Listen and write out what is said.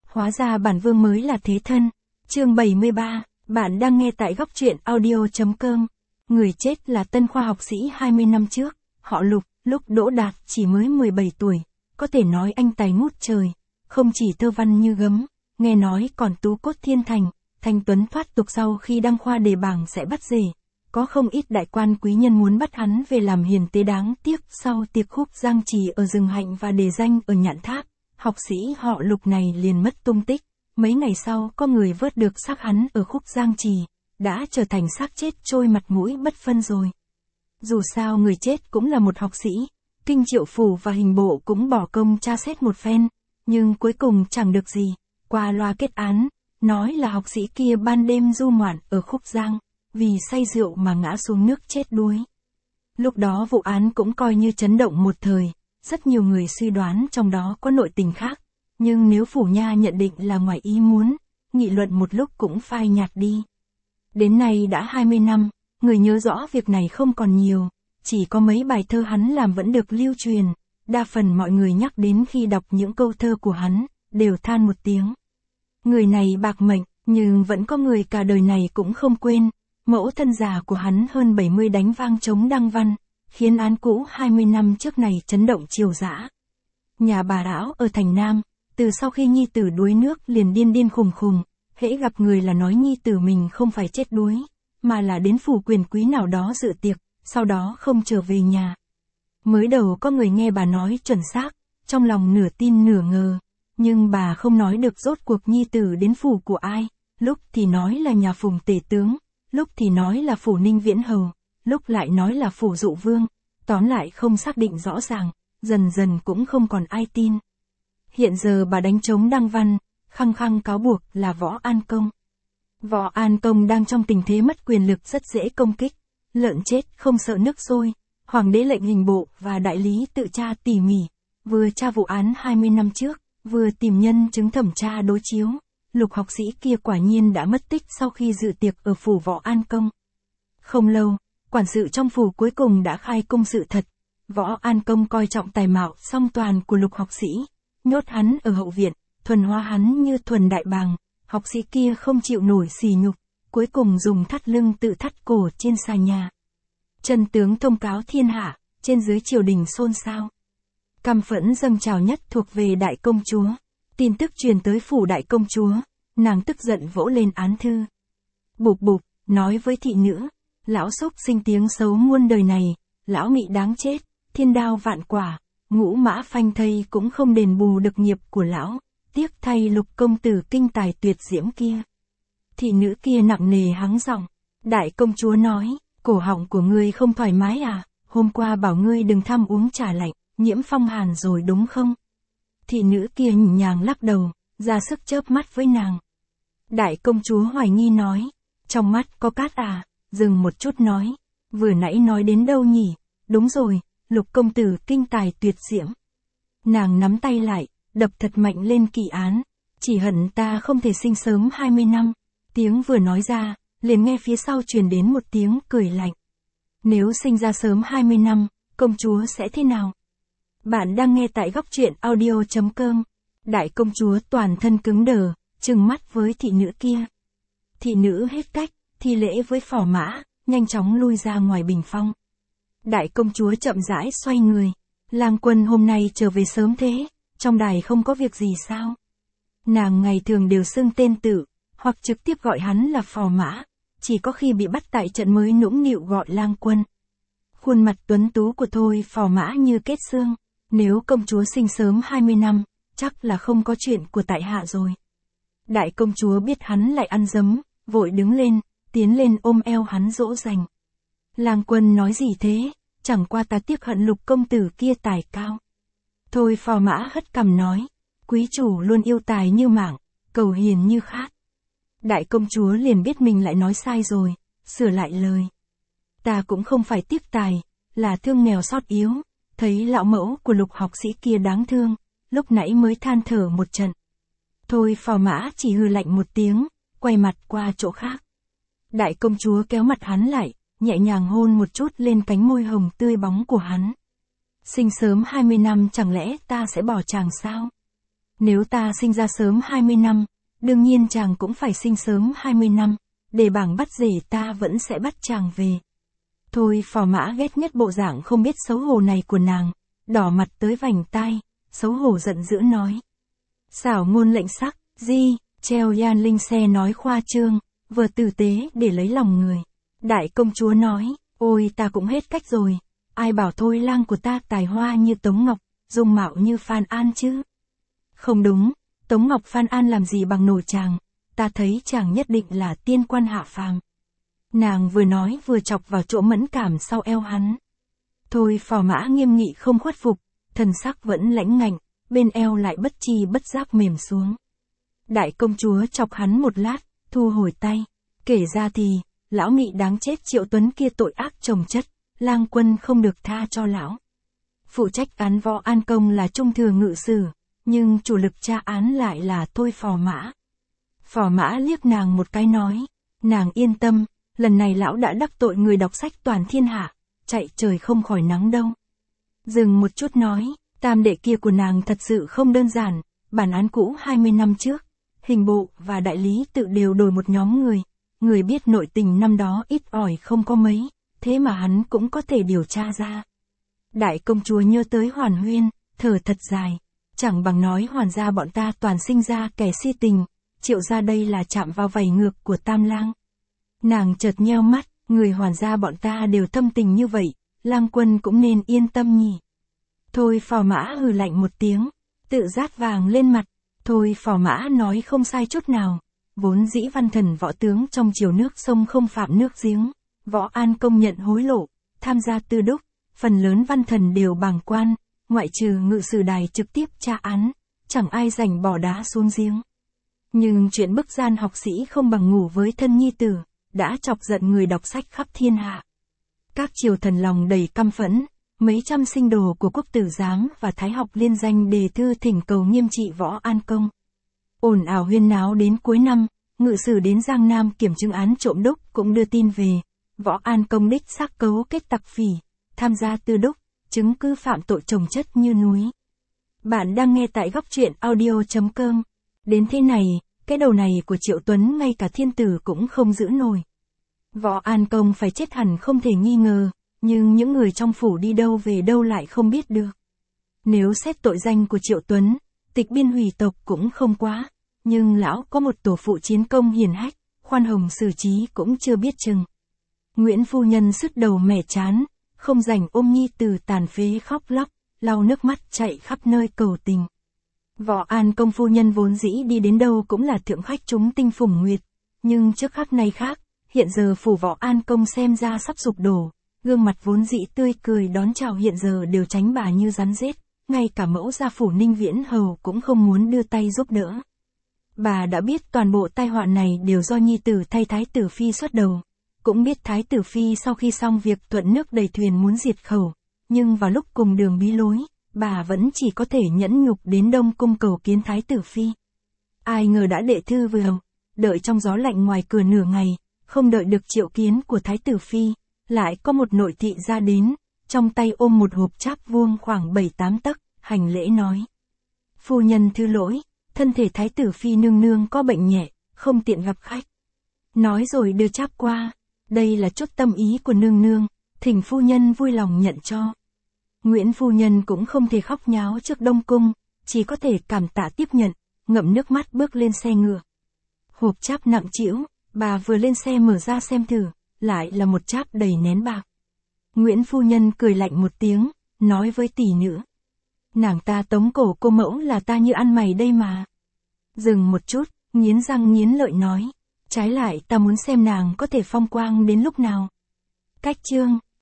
hóa ra bản vương mới là thế thân. Chương 73, bạn đang nghe tại góc truyện audio.com. Người chết là tân khoa học sĩ 20 năm trước, họ Lục, lúc đỗ đạt chỉ mới 17 tuổi, có thể nói anh tài ngút trời, không chỉ thơ văn như gấm, nghe nói còn tú cốt thiên thành, thanh tuấn thoát tục. Sau khi đăng khoa đề bảng sẽ bắt rể, có không ít đại quan quý nhân muốn bắt hắn về làm hiền tế, đáng tiếc sau tiệc khúc giang trì ở rừng hạnh và đề danh ở Nhạn Tháp, học sĩ họ Lục này liền mất tung tích. Mấy ngày sau có người vớt được xác hắn ở khúc giang trì, đã trở thành xác chết trôi mặt mũi bất phân rồi. Dù sao người chết cũng là một học sĩ, kinh triệu phủ và hình bộ cũng bỏ công tra xét một phen, nhưng cuối cùng chẳng được gì, qua loa kết án, nói là học sĩ kia ban đêm du ngoạn ở khúc giang, vì say rượu mà ngã xuống nước chết đuối. Lúc đó vụ án cũng coi như chấn động một thời, rất nhiều người suy đoán trong đó có nội tình khác, nhưng nếu phủ nha nhận định là ngoài ý muốn, nghị luận một lúc cũng phai nhạt đi. Đến nay đã 20 năm, người nhớ rõ việc này không còn nhiều, chỉ có mấy bài thơ hắn làm vẫn được lưu truyền, đa phần mọi người nhắc đến khi đọc những câu thơ của hắn, đều than một tiếng. Người này bạc mệnh, nhưng vẫn có người cả đời này cũng không quên, mẫu thân già của hắn hơn 70 đánh vang chống Đăng Văn, khiến án cũ 20 năm trước này chấn động triều dã. Nhà bà Rão ở thành Nam, từ sau khi nhi tử đuối nước liền điên điên khùng khùng, hễ gặp người là nói nhi tử mình không phải chết đuối, mà là đến phủ quyền quý nào đó dự tiệc, sau đó không trở về nhà. Mới đầu có người nghe bà nói chuẩn xác, trong lòng nửa tin nửa ngờ, nhưng bà không nói được rốt cuộc nhi tử đến phủ của ai, lúc thì nói là nhà Phùng tể tướng, lúc thì nói là phủ Ninh Viễn Hầu, lúc lại nói là phủ Dụ Vương, tóm lại không xác định rõ ràng, dần dần cũng không còn ai tin. Hiện giờ bà đánh trống Đăng Văn, khăng khăng cáo buộc là Võ An Công. Võ An Công đang trong tình thế mất quyền lực rất dễ công kích, lợn chết không sợ nước sôi, hoàng đế lệnh hình bộ và đại lý tự tra tỉ mỉ, vừa tra vụ án 20 năm trước, vừa tìm nhân chứng thẩm tra đối chiếu. Lục học sĩ kia quả nhiên đã mất tích sau khi dự tiệc ở phủ Võ An Công. Không lâu, quản sự trong phủ cuối cùng đã khai cung sự thật. Võ An Công coi trọng tài mạo song toàn của Lục học sĩ, nhốt hắn ở hậu viện, thuần hóa hắn như thuần đại bàng. Học sĩ kia không chịu nổi sỉ nhục, cuối cùng dùng thắt lưng tự thắt cổ trên xà nhà. Chân tướng thông cáo thiên hạ, trên dưới triều đình xôn xao. Căm phẫn dâng trào nhất thuộc về đại công chúa. Tin tức truyền tới phủ đại công chúa, nàng tức giận vỗ lên án thư. Bụp bụp, nói với thị nữ, lão xúc sinh tiếng xấu muôn đời này, lão mị đáng chết, thiên đao vạn quả, ngũ mã phanh thây cũng không đền bù được nghiệp của lão, tiếc thay Lục công tử kinh tài tuyệt diễm kia. Thị nữ kia nặng nề hắng giọng, đại công chúa nói, cổ họng của ngươi không thoải mái à, hôm qua bảo ngươi đừng tham uống trà lạnh, nhiễm phong hàn rồi đúng không? Thị nữ kia nhỉnh nhàng lắc đầu, ra sức chớp mắt với nàng. Đại công chúa hoài nghi nói, trong mắt có cát à, dừng một chút nói, vừa nãy nói đến đâu nhỉ, đúng rồi, Lục công tử kinh tài tuyệt diễm. Nàng nắm tay lại, đập thật mạnh lên kỷ án, chỉ hận ta không thể sinh sớm 20 năm, tiếng vừa nói ra, liền nghe phía sau truyền đến một tiếng cười lạnh. Nếu sinh ra sớm 20 năm, công chúa sẽ thế nào? Bạn đang nghe tại góc truyện audio.com. Đại công chúa toàn thân cứng đờ, trừng mắt với thị nữ kia. Thị nữ hết cách, thi lễ với phò mã, nhanh chóng lui ra ngoài bình phong. Đại công chúa chậm rãi xoay người. Lang Quân hôm nay trở về sớm thế, trong đài không có việc gì sao? Nàng ngày thường đều xưng tên tự, hoặc trực tiếp gọi hắn là phò mã, chỉ có khi bị bắt tại trận mới nũng nịu gọi Lang Quân. Khuôn mặt tuấn tú của Thôi phò mã như kết xương. Nếu công chúa sinh sớm 20 năm, chắc là không có chuyện của tại hạ rồi. Đại công chúa biết hắn lại ăn dấm, vội đứng lên, tiến lên ôm eo hắn dỗ dành. Lang Quân nói gì thế, chẳng qua ta tiếc hận Lục công tử kia tài cao. Thôi phò mã hất cằm nói, quý chủ luôn yêu tài như mạng, cầu hiền như khát. Đại công chúa liền biết mình lại nói sai rồi, sửa lại lời. Ta cũng không phải tiếc tài, là thương nghèo xót yếu. Thấy lão mẫu của Lục học sĩ kia đáng thương, lúc nãy mới than thở một trận. Thôi phò mã chỉ hừ lạnh một tiếng, quay mặt qua chỗ khác. Đại công chúa kéo mặt hắn lại, nhẹ nhàng hôn một chút lên cánh môi hồng tươi bóng của hắn. Sinh sớm 20 năm chẳng lẽ ta sẽ bỏ chàng sao? Nếu ta sinh ra sớm 20 năm, đương nhiên chàng cũng phải sinh sớm 20 năm, để bảng bắt rể ta vẫn sẽ bắt chàng về. Thôi Phò Mã ghét nhất bộ dạng không biết xấu hổ này của nàng, đỏ mặt tới vành tai, xấu hổ giận dữ nói. Xảo ngôn lệnh sắc, di, treo Yan Linh xe nói khoa trương, vừa tử tế để lấy lòng người. Đại công chúa nói, ôi ta cũng hết cách rồi, ai bảo thôi lang của ta tài hoa như Tống Ngọc, dung mạo như Phan An chứ. Không đúng, Tống Ngọc Phan An làm gì bằng nổi chàng, ta thấy chàng nhất định là tiên quan hạ phàm. Nàng vừa nói vừa chọc vào chỗ mẫn cảm sau eo hắn. Thôi Phò Mã nghiêm nghị không khuất phục, thần sắc vẫn lãnh ngạnh, bên eo lại bất chi bất giác mềm xuống. Đại công chúa chọc hắn một lát, thu hồi tay. Kể ra thì, lão mị đáng chết Triệu Tuấn kia tội ác chồng chất, lang quân không được tha cho lão. Phụ trách án Võ An Công là Trung Thừa Ngự Sử, nhưng chủ lực tra án lại là Thôi Phò Mã. Phò Mã liếc nàng một cái nói, nàng yên tâm, lần này lão đã đắc tội người đọc sách toàn thiên hạ, chạy trời không khỏi nắng đâu. Dừng một chút nói, tam đệ kia của nàng thật sự không đơn giản, bản án cũ 20 năm trước, hình bộ và đại lý tự đều đổi một nhóm người biết nội tình năm đó ít ỏi không có mấy, thế mà hắn cũng có thể điều tra ra. Đại công chúa nhớ tới Hoàn Huyên, thở thật dài, chẳng bằng nói Hoàn gia bọn ta toàn sinh ra kẻ si tình, Triệu gia đây là chạm vào vảy ngược của Tam lang. Nàng chợt nheo mắt, người Hoàn gia bọn ta đều thâm tình như vậy, lang quân cũng nên yên tâm nhỉ. Thôi Phò Mã hừ lạnh một tiếng, tự rát vàng lên mặt. Thôi Phò Mã nói không sai chút nào, vốn dĩ văn thần võ tướng trong triều nước sông không phạm nước giếng, Võ An Công nhận hối lộ, tham gia tư đúc, phần lớn văn thần đều bàng quan, ngoại trừ ngự sử đài trực tiếp tra án, chẳng ai rảnh bỏ đá xuống giếng. Nhưng chuyện bức gian học sĩ không bằng ngủ với thân nhi tử, đã chọc giận người đọc sách khắp thiên hạ. Các triều thần lòng đầy căm phẫn, mấy trăm sinh đồ của Quốc tử giám và Thái học liên danh đề thư thỉnh cầu nghiêm trị Võ An Công. Ồn ào huyên náo đến cuối năm, ngự sử đến Giang Nam kiểm chứng án trộm đúc cũng đưa tin về, Võ An Công đích xác cấu kết tặc phỉ, tham gia tư đúc, chứng cứ phạm tội chồng chất như núi. Bạn đang nghe tại góc truyện audio.com. Đến thế này, cái đầu này của Triệu Tuấn ngay cả thiên tử cũng không giữ nổi. Võ An Công phải chết hẳn không thể nghi ngờ, nhưng những người trong phủ đi đâu về đâu lại không biết được. Nếu xét tội danh của Triệu Tuấn, tịch biên hủy tộc cũng không quá, nhưng lão có một tổ phụ chiến công hiển hách, khoan hồng xử trí cũng chưa biết chừng. Nguyễn phu nhân sứt đầu mẻ chán, không rảnh ôm nhi tử tàn phế khóc lóc, lau nước mắt chạy khắp nơi cầu tình. Võ An Công phu nhân vốn dĩ đi đến đâu cũng là thượng khách chúng tinh phủng nguyệt, nhưng trước khắc này khác, hiện giờ phủ Võ An Công xem ra sắp sụp đổ, gương mặt vốn dĩ tươi cười đón chào hiện giờ đều tránh bà như rắn rết, ngay cả mẫu gia phủ Ninh Viễn Hầu cũng không muốn đưa tay giúp đỡ. Bà đã biết toàn bộ tai họa này đều do nhi tử thay Thái tử Phi xuất đầu, cũng biết Thái tử Phi sau khi xong việc thuận nước đầy thuyền muốn diệt khẩu, nhưng vào lúc cùng đường bí lối, bà vẫn chỉ có thể nhẫn nhục đến Đông Cung cầu kiến Thái tử Phi. Ai ngờ đã đệ thư vừa đợi trong gió lạnh ngoài cửa nửa ngày, không đợi được triệu kiến của Thái tử Phi, lại có một nội thị ra đến, trong tay ôm một hộp cháp vuông khoảng 7-8 tấc, hành lễ nói. Phu nhân thứ lỗi, thân thể Thái tử Phi nương nương có bệnh nhẹ, không tiện gặp khách. Nói rồi đưa cháp qua, đây là chút tâm ý của nương nương, thỉnh phu nhân vui lòng nhận cho. Nguyễn phu nhân cũng không thể khóc nháo trước Đông Cung, chỉ có thể cảm tạ tiếp nhận, ngậm nước mắt bước lên xe ngựa. Hộp cháp nặng trĩu, bà vừa lên xe mở ra xem thử, lại là một cháp đầy nén bạc. Nguyễn phu nhân cười lạnh một tiếng, nói với tỷ nữ. Nàng ta tống cổ cô mẫu là ta như ăn mày đây mà. Dừng một chút, nghiến răng nghiến lợi nói. Trái lại ta muốn xem nàng có thể phong quang đến lúc nào. Cách chương